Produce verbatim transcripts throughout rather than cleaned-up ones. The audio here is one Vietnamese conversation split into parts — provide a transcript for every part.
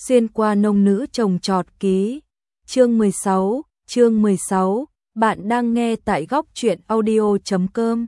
Xuyên qua nông nữ trồng trọt ký. Chương mười sáu, chương mười sáu, bạn đang nghe tại góc truyện audio chấm com.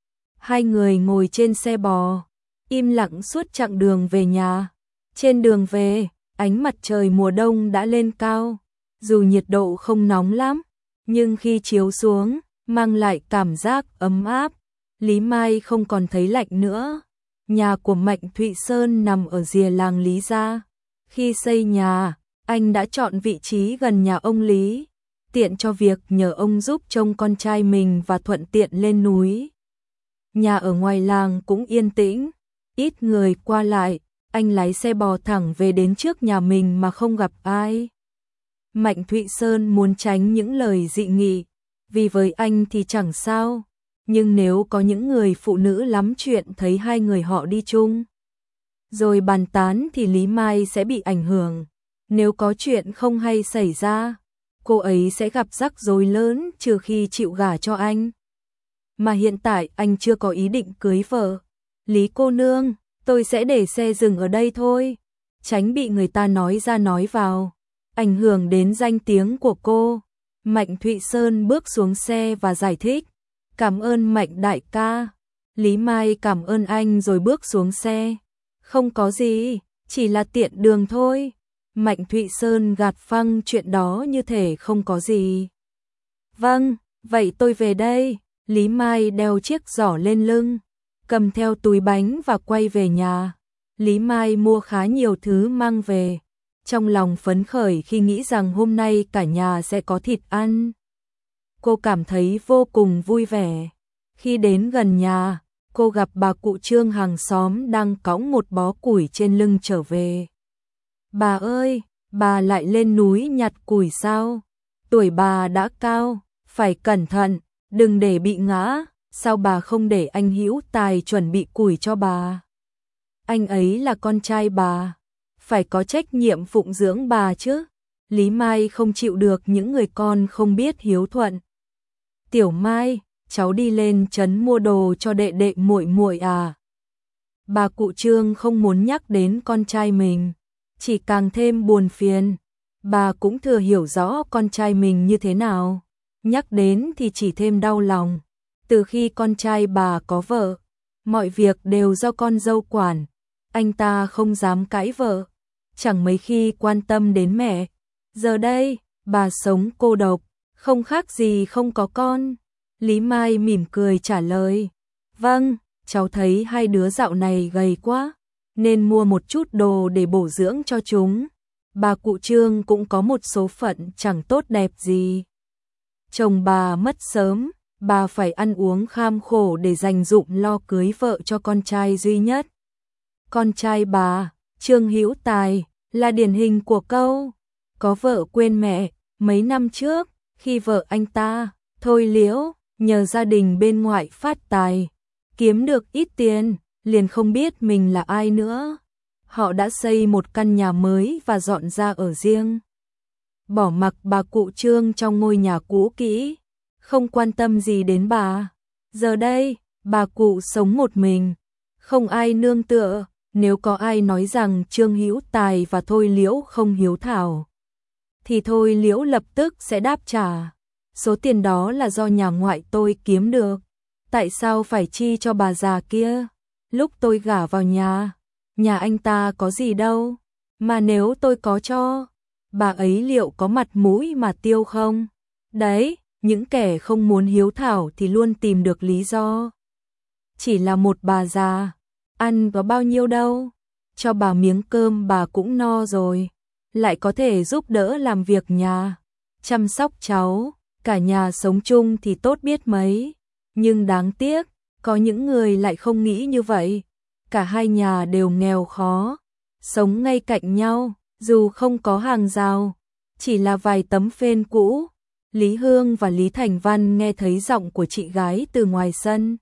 Hai người ngồi trên xe bò, im lặng suốt chặng đường về nhà. Trên đường về, ánh mặt trời mùa đông đã lên cao, dù nhiệt độ không nóng lắm, nhưng khi chiếu xuống, mang lại cảm giác ấm áp. Lý Mai không còn thấy lạnh nữa. Nhà của Mạnh Thụy Sơn nằm ở rìa làng Lý gia. Khi xây nhà, anh đã chọn vị trí gần nhà ông Lý, tiện cho việc nhờ ông giúp trông con trai mình và thuận tiện lên núi. Nhà ở ngoài làng cũng yên tĩnh, ít người qua lại, anh lái xe bò thẳng về đến trước nhà mình mà không gặp ai. Mạnh Thụy Sơn muốn tránh những lời dị nghị, vì với anh thì chẳng sao, nhưng nếu có những người phụ nữ lắm chuyện thấy hai người họ đi chung rồi bàn tán thì Lý Mai sẽ bị ảnh hưởng. Nếu có chuyện không hay xảy ra, cô ấy sẽ gặp rắc rối lớn trừ khi chịu gả cho anh. Mà hiện tại anh chưa có ý định cưới vợ. Lý cô nương, tôi sẽ để xe dừng ở đây thôi, tránh bị người ta nói ra nói vào, ảnh hưởng đến danh tiếng của cô. Mạnh Thụy Sơn bước xuống xe và giải thích, cảm ơn Mạnh đại ca. Lý Mai cảm ơn anh rồi bước xuống xe. Không có gì, chỉ là tiện đường thôi. Mạnh Thụy Sơn gạt phăng chuyện đó như thể không có gì. Vâng, vậy tôi về đây. Lý Mai đeo chiếc giỏ lên lưng, cầm theo túi bánh và quay về nhà. Lý Mai mua khá nhiều thứ mang về, trong lòng phấn khởi khi nghĩ rằng hôm nay cả nhà sẽ có thịt ăn. Cô cảm thấy vô cùng vui vẻ. Khi đến gần nhà, cô gặp bà cụ Trương hàng xóm đang cõng một bó củi trên lưng trở về. Bà ơi, bà lại lên núi nhặt củi sao? Tuổi bà đã cao, phải cẩn thận, đừng để bị ngã. Sao bà không để anh Hữu Tài chuẩn bị củi cho bà? Anh ấy là con trai bà, phải có trách nhiệm phụng dưỡng bà chứ. Lý Mai không chịu được những người con không biết hiếu thuận. Tiểu Mai, cháu đi lên trấn mua đồ cho đệ đệ muội muội à? Bà cụ Trương không muốn nhắc đến con trai mình, chỉ càng thêm buồn phiền. Bà cũng thừa hiểu rõ con trai mình như thế nào, nhắc đến thì chỉ thêm đau lòng. Từ khi con trai bà có vợ, mọi việc đều do con dâu quản, anh ta không dám cãi vợ, chẳng mấy khi quan tâm đến mẹ. Giờ đây, bà sống cô độc, không khác gì không có con. Lý Mai mỉm cười trả lời, vâng, cháu thấy hai đứa dạo này gầy quá, nên mua một chút đồ để bổ dưỡng cho chúng. Bà cụ Trương cũng có một số phận chẳng tốt đẹp gì. Chồng bà mất sớm, bà phải ăn uống kham khổ để dành dụm lo cưới vợ cho con trai duy nhất. Con trai bà, Trương Hữu Tài, là điển hình của câu có vợ quên mẹ. Mấy năm trước, khi vợ anh ta, Thôi Liễu, nhờ gia đình bên ngoại phát tài, kiếm được ít tiền, liền không biết mình là ai nữa. Họ đã xây một căn nhà mới và dọn ra ở riêng, bỏ mặc bà cụ Trương trong ngôi nhà cũ kỹ, không quan tâm gì đến bà. Giờ đây, bà cụ sống một mình, không ai nương tựa. Nếu có ai nói rằng Trương Hữu Tài và Thôi Liễu không hiếu thảo, thì Thôi Liễu lập tức sẽ đáp trả, số tiền đó là do nhà ngoại tôi kiếm được, tại sao phải chi cho bà già kia? Lúc tôi gả vào nhà, nhà anh ta có gì đâu, mà nếu tôi có cho, bà ấy liệu có mặt mũi mà tiêu không? Đấy, những kẻ không muốn hiếu thảo thì luôn tìm được lý do. Chỉ là một bà già, ăn có bao nhiêu đâu, cho bà miếng cơm bà cũng no rồi, lại có thể giúp đỡ làm việc nhà, chăm sóc cháu, cả nhà sống chung thì tốt biết mấy. Nhưng đáng tiếc, có những người lại không nghĩ như vậy. Cả hai nhà đều nghèo khó, sống ngay cạnh nhau, dù không có hàng rào, chỉ là vài tấm phên cũ. Lý Hương và Lý Thành Văn nghe thấy giọng của chị gái từ ngoài sân,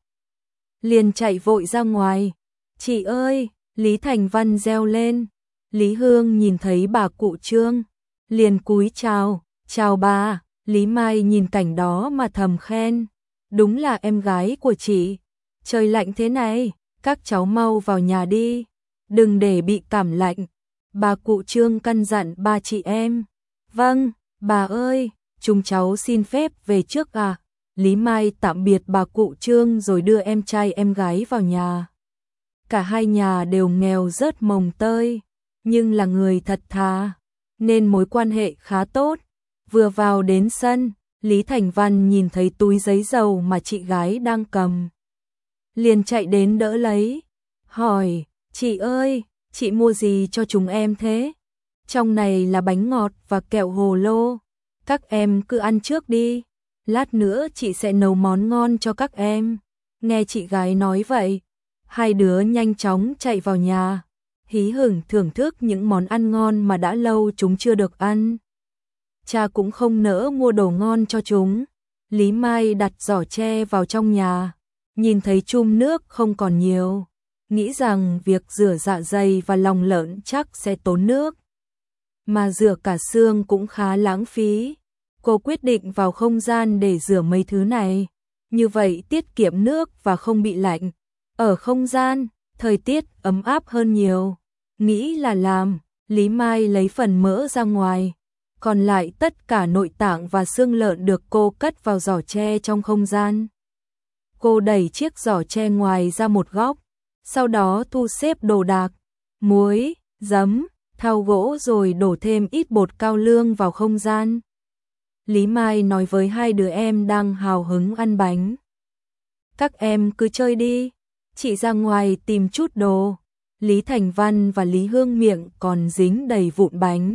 liền chạy vội ra ngoài. Chị ơi, Lý Thành Văn reo lên. Lý Hương nhìn thấy bà cụ Trương, liền cúi chào, chào bà. Lý Mai nhìn cảnh đó mà thầm khen, đúng là em gái của chị. Trời lạnh thế này, các cháu mau vào nhà đi, đừng để bị cảm lạnh. Bà cụ Trương căn dặn ba chị em. Vâng, bà ơi, chúng cháu xin phép về trước à. Lý Mai tạm biệt bà cụ Trương rồi đưa em trai em gái vào nhà. Cả hai nhà đều nghèo rớt mồng tơi, nhưng là người thật thà, nên mối quan hệ khá tốt. Vừa vào đến sân, Lý Thành Văn nhìn thấy túi giấy dầu mà chị gái đang cầm, liền chạy đến đỡ lấy, hỏi, chị ơi, chị mua gì cho chúng em thế? Trong này là bánh ngọt và kẹo hồ lô, các em cứ ăn trước đi, lát nữa chị sẽ nấu món ngon cho các em. Nghe chị gái nói vậy, hai đứa nhanh chóng chạy vào nhà, hí hửng thưởng thức những món ăn ngon mà đã lâu chúng chưa được ăn. Cha cũng không nỡ mua đồ ngon cho chúng. Lý Mai đặt giỏ tre vào trong nhà, nhìn thấy chum nước không còn nhiều, nghĩ rằng việc rửa dạ dày và lòng lợn chắc sẽ tốn nước, mà rửa cả xương cũng khá lãng phí. Cô quyết định vào không gian để rửa mấy thứ này, như vậy tiết kiệm nước và không bị lạnh. Ở không gian, thời tiết ấm áp hơn nhiều. Nghĩ là làm, Lý Mai lấy phần mỡ ra ngoài, còn lại tất cả nội tạng và xương lợn được cô cất vào giỏ tre trong không gian. Cô đẩy chiếc giỏ tre ngoài ra một góc, sau đó thu xếp đồ đạc, muối, giấm, thau gỗ rồi đổ thêm ít bột cao lương vào không gian. Lý Mai nói với hai đứa em đang hào hứng ăn bánh. Các em cứ chơi đi, chị ra ngoài tìm chút đồ. Lý Thành Văn và Lý Hương miệng còn dính đầy vụn bánh,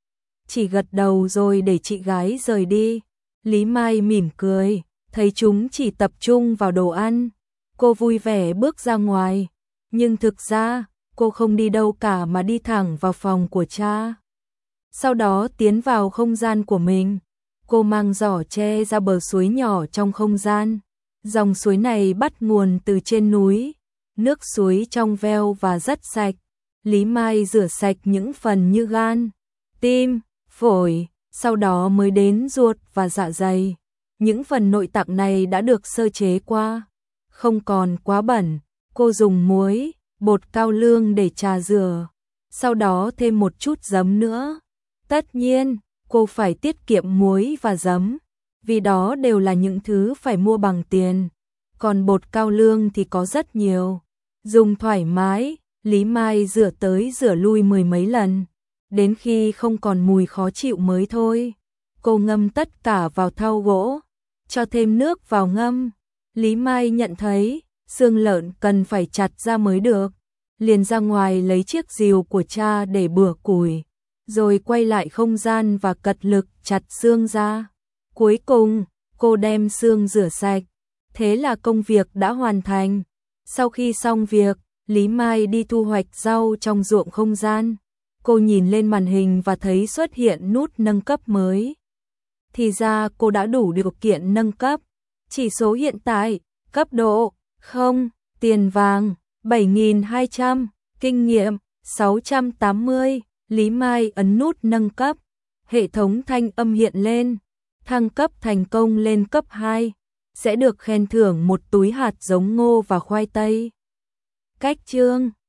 chỉ gật đầu rồi để chị gái rời đi. Lý Mai mỉm cười, thấy chúng chỉ tập trung vào đồ ăn. Cô vui vẻ bước ra ngoài, nhưng thực ra cô không đi đâu cả mà đi thẳng vào phòng của cha. Sau đó tiến vào không gian của mình, cô mang giỏ tre ra bờ suối nhỏ trong không gian. Dòng suối này bắt nguồn từ trên núi, nước suối trong veo và rất sạch. Lý Mai rửa sạch những phần như gan, tim, phổi, sau đó mới đến ruột và dạ dày. Những phần nội tạng này đã được sơ chế qua, không còn quá bẩn. Cô dùng muối, bột cao lương để trà rửa, sau đó thêm một chút giấm nữa. Tất nhiên, cô phải tiết kiệm muối và giấm, vì đó đều là những thứ phải mua bằng tiền. Còn bột cao lương thì có rất nhiều, dùng thoải mái. Lý Mai rửa tới rửa lui mười mấy lần, đến khi không còn mùi khó chịu mới thôi. Cô ngâm tất cả vào thau gỗ, cho thêm nước vào ngâm. Lý Mai nhận thấy xương lợn cần phải chặt ra mới được, liền ra ngoài lấy chiếc rìu của cha để bửa củi, rồi quay lại không gian và cật lực chặt xương ra. Cuối cùng, cô đem xương rửa sạch, thế là công việc đã hoàn thành. Sau khi xong việc, Lý Mai đi thu hoạch rau trong ruộng không gian. Cô nhìn lên màn hình và thấy xuất hiện nút nâng cấp mới. Thì ra cô đã đủ điều kiện nâng cấp. Chỉ số hiện tại, cấp độ không, tiền vàng bảy nghìn hai trăm, kinh nghiệm sáu trăm tám mươi. Lý Mai ấn nút nâng cấp, hệ thống thanh âm hiện lên, thăng cấp thành công lên cấp hai, sẽ được khen thưởng một túi hạt giống ngô và khoai tây. Cách chương